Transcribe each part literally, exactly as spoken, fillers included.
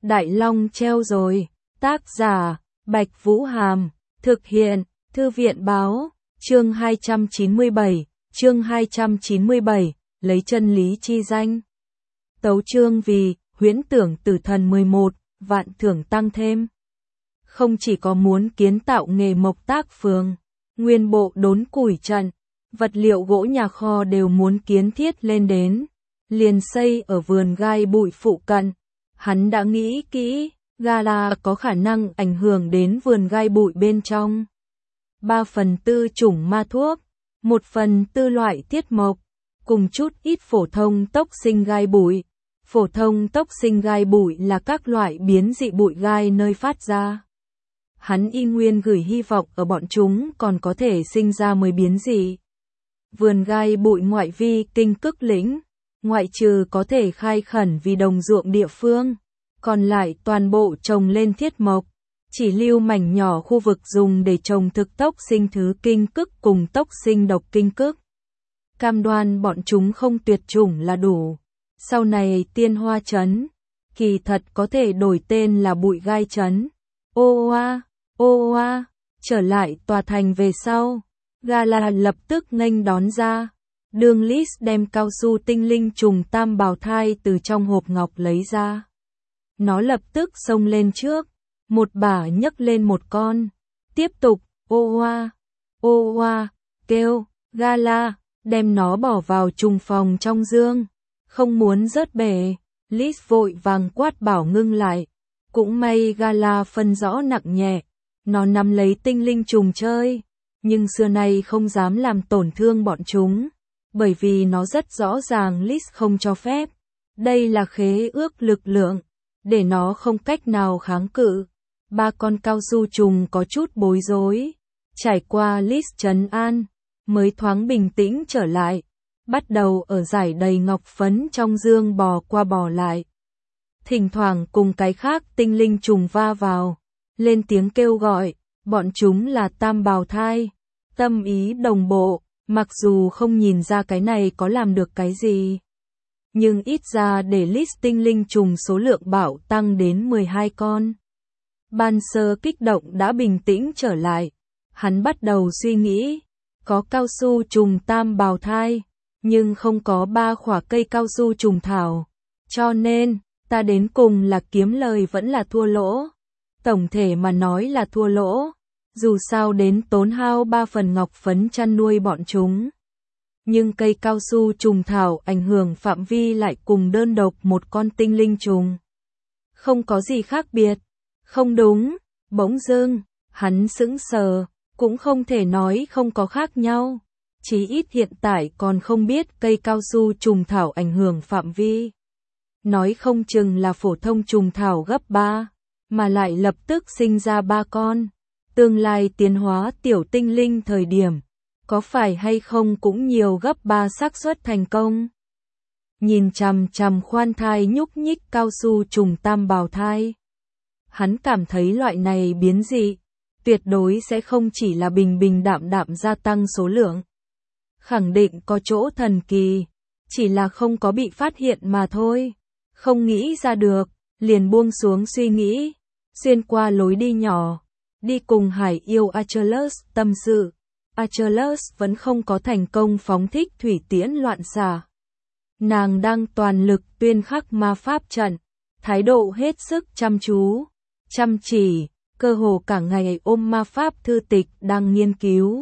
Đại Long treo rồi. Tác giả, Bạch Vũ Hàm. Thực hiện, Thư viện Báo. Chương hai trăm chín mươi bảy. Chương hai trăm chín mươi bảy. Lấy chân lý chi danh. Tấu chương vì, huyễn tưởng tử thần mười một, vạn thưởng tăng thêm. Không chỉ có muốn kiến tạo nghề mộc tác phường, nguyên bộ đốn củi trận, vật liệu gỗ nhà kho đều muốn kiến thiết lên đến. Liền xây ở vườn gai bụi phụ cận. Hắn đã nghĩ kỹ, gala có khả năng ảnh hưởng đến vườn gai bụi bên trong. Ba phần tư chủng ma thuốc, một phần tư loại tiết mộc, cùng chút ít phổ thông tốc sinh gai bụi. Phổ thông tốc sinh gai bụi là các loại biến dị bụi gai nơi phát ra. Hắn y nguyên gửi hy vọng ở bọn chúng còn có thể sinh ra mới biến dị. Vườn gai bụi ngoại vi kinh cức lĩnh, ngoại trừ có thể khai khẩn vì đồng ruộng địa phương, còn lại toàn bộ trồng lên thiết mộc, chỉ lưu mảnh nhỏ khu vực dùng để trồng thực tốc sinh thứ kinh cức cùng tốc sinh độc kinh cức. Cam đoan bọn chúng không tuyệt chủng là đủ. Sau này Tiên Hoa Trấn, kỳ thật có thể đổi tên là Bụi Gai Trấn. Ô oa, ô oa, trở lại tòa thành về sau, gala lập tức nghênh đón ra. Đường Lis đem cao su tinh linh trùng tam bào thai từ trong hộp ngọc lấy ra. Nó lập tức xông lên trước, một bả nhấc lên một con. Tiếp tục, ô oa, ô oa, kêu, gala, đem nó bỏ vào trùng phòng trong dương. Không muốn rớt bể, Lis vội vàng quát bảo ngưng lại. Cũng may gala phân rõ nặng nhẹ, nó nắm lấy tinh linh trùng chơi, nhưng xưa nay không dám làm tổn thương bọn chúng. Bởi vì nó rất rõ ràng Lis không cho phép. Đây là khế ước lực lượng, để nó không cách nào kháng cự. Ba con cao su trùng có chút bối rối. Trải qua Lis trấn an, mới thoáng bình tĩnh trở lại. Bắt đầu ở giải đầy ngọc phấn trong dương bò qua bò lại. Thỉnh thoảng cùng cái khác tinh linh trùng va vào. Lên tiếng kêu gọi, bọn chúng là tam bào thai. Tâm ý đồng bộ. Mặc dù không nhìn ra cái này có làm được cái gì, nhưng ít ra để list tinh linh trùng số lượng bạo tăng đến mười hai con. Ban Sơ kích động đã bình tĩnh trở lại. Hắn bắt đầu suy nghĩ, có cao su trùng tam bào thai, nhưng không có ba khỏa cây cao su trùng thảo. Cho nên, ta đến cùng là kiếm lời vẫn là thua lỗ. Tổng thể mà nói là thua lỗ. Dù sao đến tốn hao ba phần ngọc phấn chăn nuôi bọn chúng. Nhưng cây cao su trùng thảo ảnh hưởng phạm vi lại cùng đơn độc một con tinh linh trùng. Không có gì khác biệt. Không đúng, bỗng dưng, hắn sững sờ, cũng không thể nói không có khác nhau. Chí ít hiện tại còn không biết cây cao su trùng thảo ảnh hưởng phạm vi. Nói không chừng là phổ thông trùng thảo gấp ba, mà lại lập tức sinh ra ba con. Tương lai tiến hóa tiểu tinh linh thời điểm, có phải hay không cũng nhiều gấp ba xác suất thành công. Nhìn chằm chằm khoan thai nhúc nhích cao su trùng tam bào thai. Hắn cảm thấy loại này biến dị, tuyệt đối sẽ không chỉ là bình bình đạm đạm gia tăng số lượng. Khẳng định có chỗ thần kỳ, chỉ là không có bị phát hiện mà thôi. Không nghĩ ra được, liền buông xuống suy nghĩ, xuyên qua lối đi nhỏ. Đi cùng hải yêu Achilles tâm sự. Achilles vẫn không có thành công phóng thích thủy tiễn loạn xạ. Nàng đang toàn lực tuyên khắc ma pháp trận, thái độ hết sức chăm chú, chăm chỉ, cơ hồ cả ngày ôm ma pháp thư tịch đang nghiên cứu.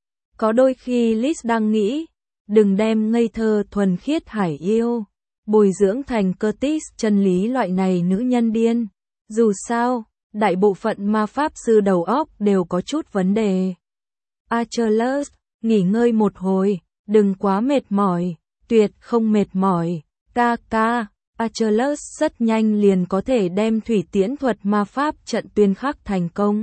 Có đôi khi Lis đang nghĩ, đừng đem ngây thơ thuần khiết hải yêu, bồi dưỡng thành Curtis chân lý loại này nữ nhân điên. Dù sao, đại bộ phận ma pháp sư đầu óc đều có chút vấn đề. Achilles, nghỉ ngơi một hồi, đừng quá mệt mỏi, tuyệt không mệt mỏi, ca ca. Achilles rất nhanh liền có thể đem thủy tiễn thuật ma pháp trận tuyên khắc thành công.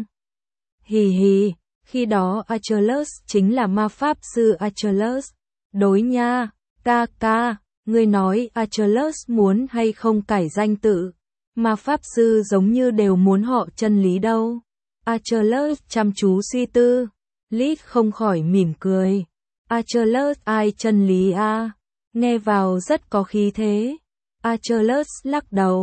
Hì hì, khi đó Achilles chính là ma pháp sư Achilles. Đối nha, ca ca, ngươi nói Achilles muốn hay không cải danh tự? Ma pháp sư giống như đều muốn họ chân lý đâu. Achilles chăm chú suy tư. Lis không khỏi mỉm cười. Achilles ai chân lý a? À? Nghe vào rất có khí thế. Achilles lắc đầu.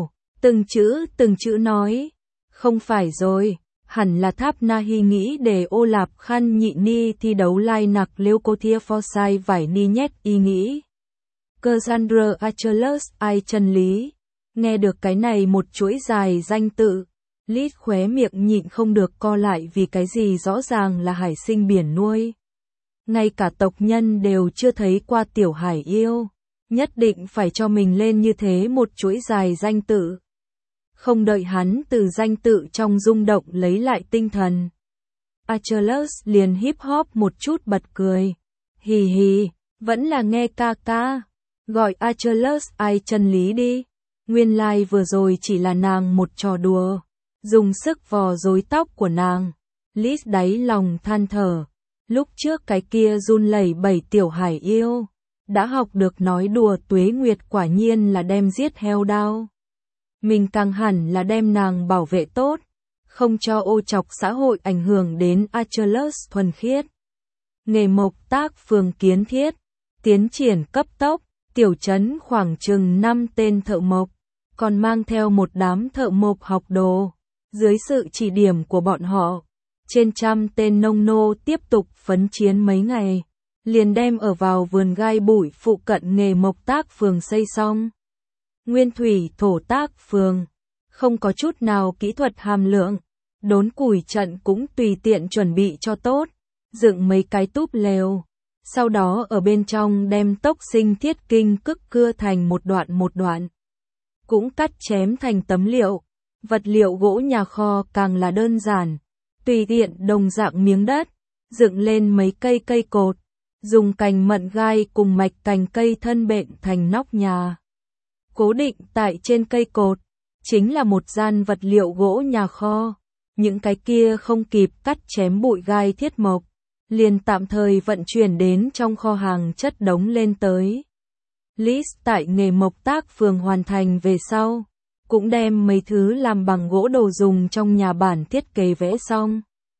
Từng chữ từng chữ nói. Không phải rồi, hẳn là Tháp Nahi nghĩ để ô lạp khăn nhị ni thi đấu lai nặc lêu cô thia phosai vải ni nhét y nghĩ. Cassandra Achilles ai chân lý. Nghe được cái này một chuỗi dài danh tự. Lít khóe miệng nhịn không được co lại vì cái gì rõ ràng là hải sinh biển nuôi. Ngay cả tộc nhân đều chưa thấy qua tiểu hải yêu. Nhất định phải cho mình lên như thế một chuỗi dài danh tự. Không đợi hắn từ danh tự trong rung động lấy lại tinh thần. Achilles liền hip hop một chút bật cười. Hì hì, vẫn là nghe ca ca. Gọi Achilles ai chân lý đi. Nguyên lai like vừa rồi chỉ là nàng một trò đùa. Dùng sức vò rối tóc của nàng. Liz đáy lòng than thở. Lúc trước cái kia run lẩy bẩy tiểu hải yêu. Đã học được nói đùa Tuế Nguyệt quả nhiên là đem giết heo đao. Mình càng hẳn là đem nàng bảo vệ tốt. Không cho ô chọc xã hội ảnh hưởng đến Achilles thuần khiết. Nghề mộc tác phường kiến thiết. Tiến triển cấp tốc. Tiểu trấn khoảng chừng năm tên thợ mộc. Còn mang theo một đám thợ mộc học đồ. Dưới sự chỉ điểm của bọn họ, trên trăm tên nông nô tiếp tục phấn chiến mấy ngày, liền đem ở vào vườn gai bụi phụ cận nghề mộc tác phường xây xong. Nguyên thủy thổ tác phường, không có chút nào kỹ thuật hàm lượng, đốn củi trận cũng tùy tiện chuẩn bị cho tốt, dựng mấy cái túp lều, sau đó ở bên trong đem tốc sinh thiết kinh cức cưa thành một đoạn một đoạn, cũng cắt chém thành tấm liệu. Vật liệu gỗ nhà kho càng là đơn giản, tùy tiện đồng dạng miếng đất, dựng lên mấy cây cây cột, dùng cành mận gai cùng mạch cành cây thân bện thành nóc nhà. Cố định tại trên cây cột, chính là một gian vật liệu gỗ nhà kho, những cái kia không kịp cắt chém bụi gai thiết mộc, liền tạm thời vận chuyển đến trong kho hàng chất đống lên tới. List tại nghề mộc tác phường hoàn thành về sau. Cũng đem mấy thứ làm bằng gỗ đồ dùng trong nhà bản thiết kế vẽ xong.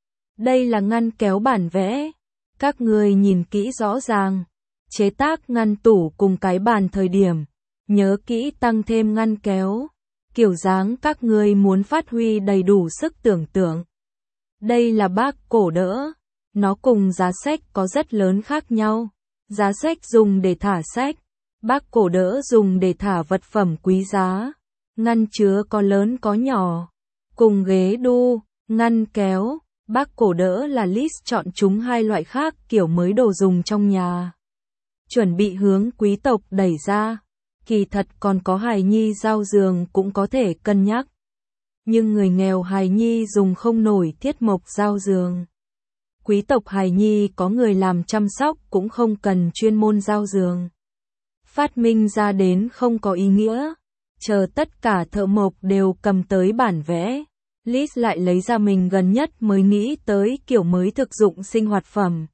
Đây là ngăn kéo bản vẽ. Các người nhìn kỹ rõ ràng. Chế tác ngăn tủ cùng cái bàn thời điểm. Nhớ kỹ tăng thêm ngăn kéo. Kiểu dáng các người muốn phát huy đầy đủ sức tưởng tượng. Đây là bác cổ đỡ. Nó cùng giá sách có rất lớn khác nhau. Giá sách dùng để thả sách. Bác cổ đỡ dùng để thả vật phẩm quý giá. Ngăn chứa có lớn có nhỏ, cùng ghế đu, ngăn kéo, bác cổ đỡ là Liz chọn chúng hai loại khác kiểu mới đồ dùng trong nhà. Chuẩn bị hướng quý tộc đẩy ra, kỳ thật còn có hài nhi giao giường cũng có thể cân nhắc. Nhưng người nghèo hài nhi dùng không nổi thiết mộc giao giường. Quý tộc hài nhi có người làm chăm sóc cũng không cần chuyên môn giao giường. Phát minh ra đến không có ý nghĩa. Chờ tất cả thợ mộc đều cầm tới bản vẽ, Liz lại lấy ra mình gần nhất mới nghĩ tới kiểu mới thực dụng sinh hoạt phẩm.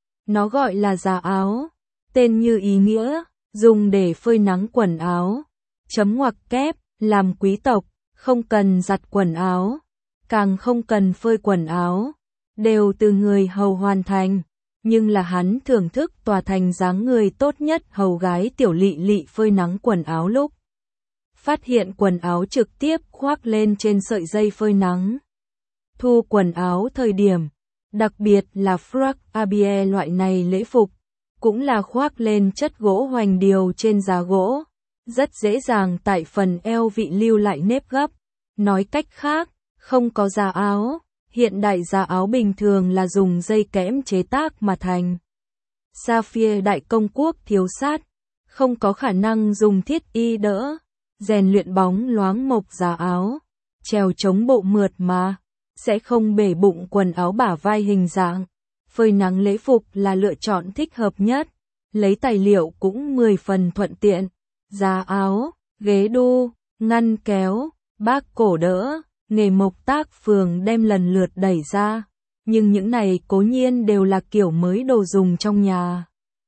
Nó gọi là giá áo, tên như ý nghĩa, dùng để phơi nắng quần áo, chấm ngoặc kép, làm quý tộc, không cần giặt quần áo, càng không cần phơi quần áo, đều từ người hầu hoàn thành, nhưng là hắn thưởng thức tòa thành dáng người tốt nhất hầu gái tiểu lị lị phơi nắng quần áo lúc. Phát hiện quần áo trực tiếp khoác lên trên sợi dây phơi nắng. Thu quần áo thời điểm, đặc biệt là frock abie loại này lễ phục, cũng là khoác lên chất gỗ hoành điều trên giá gỗ, rất dễ dàng tại phần eo vị lưu lại nếp gấp. Nói cách khác, không có giá áo, hiện đại giá áo bình thường là dùng dây kẽm chế tác mà thành. Sapphire đại công quốc thiếu sát, không có khả năng dùng thiết y đỡ. Rèn luyện bóng loáng mộc giá áo, trèo chống bộ mượt mà, sẽ không bể bụng quần áo bả vai hình dạng. Phơi nắng lễ phục là lựa chọn thích hợp nhất, lấy tài liệu cũng mười phần thuận tiện. Giá áo, ghế đu, ngăn kéo, bác cổ đỡ, nghề mộc tác phường đem lần lượt đẩy ra, nhưng những này cố nhiên đều là kiểu mới đồ dùng trong nhà.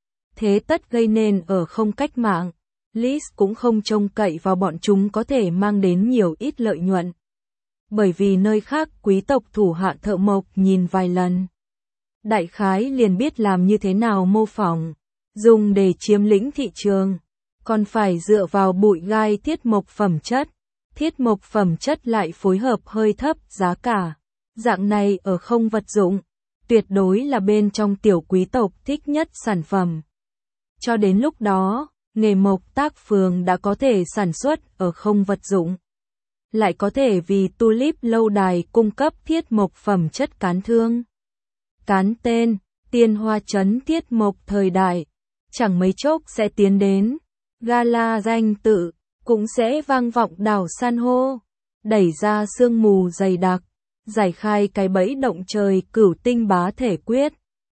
Thế tất gây nên ở không cách mạng. Liz cũng không trông cậy vào bọn chúng có thể mang đến nhiều ít lợi nhuận. Bởi vì nơi khác quý tộc thủ hạ thợ mộc nhìn vài lần. Đại khái liền biết làm như thế nào mô phỏng, dùng để chiếm lĩnh thị trường. Còn phải dựa vào bụi gai thiết mộc phẩm chất, thiết mộc phẩm chất lại phối hợp hơi thấp giá cả. Dạng này ở không vật dụng, tuyệt đối là bên trong tiểu quý tộc thích nhất sản phẩm. Cho đến lúc đó, nghề mộc tác phường đã có thể sản xuất ở không vật dụng. Lại có thể vì Tulip lâu đài cung cấp thiết mộc phẩm chất cán thương. Cán tên, Tiên Hoa Trấn thiết mộc thời đại, chẳng mấy chốc sẽ tiến đến. Gala danh tự, cũng sẽ vang vọng đảo san hô, đẩy ra sương mù dày đặc, giải khai cái bẫy động trời cửu tinh bá thể quyết.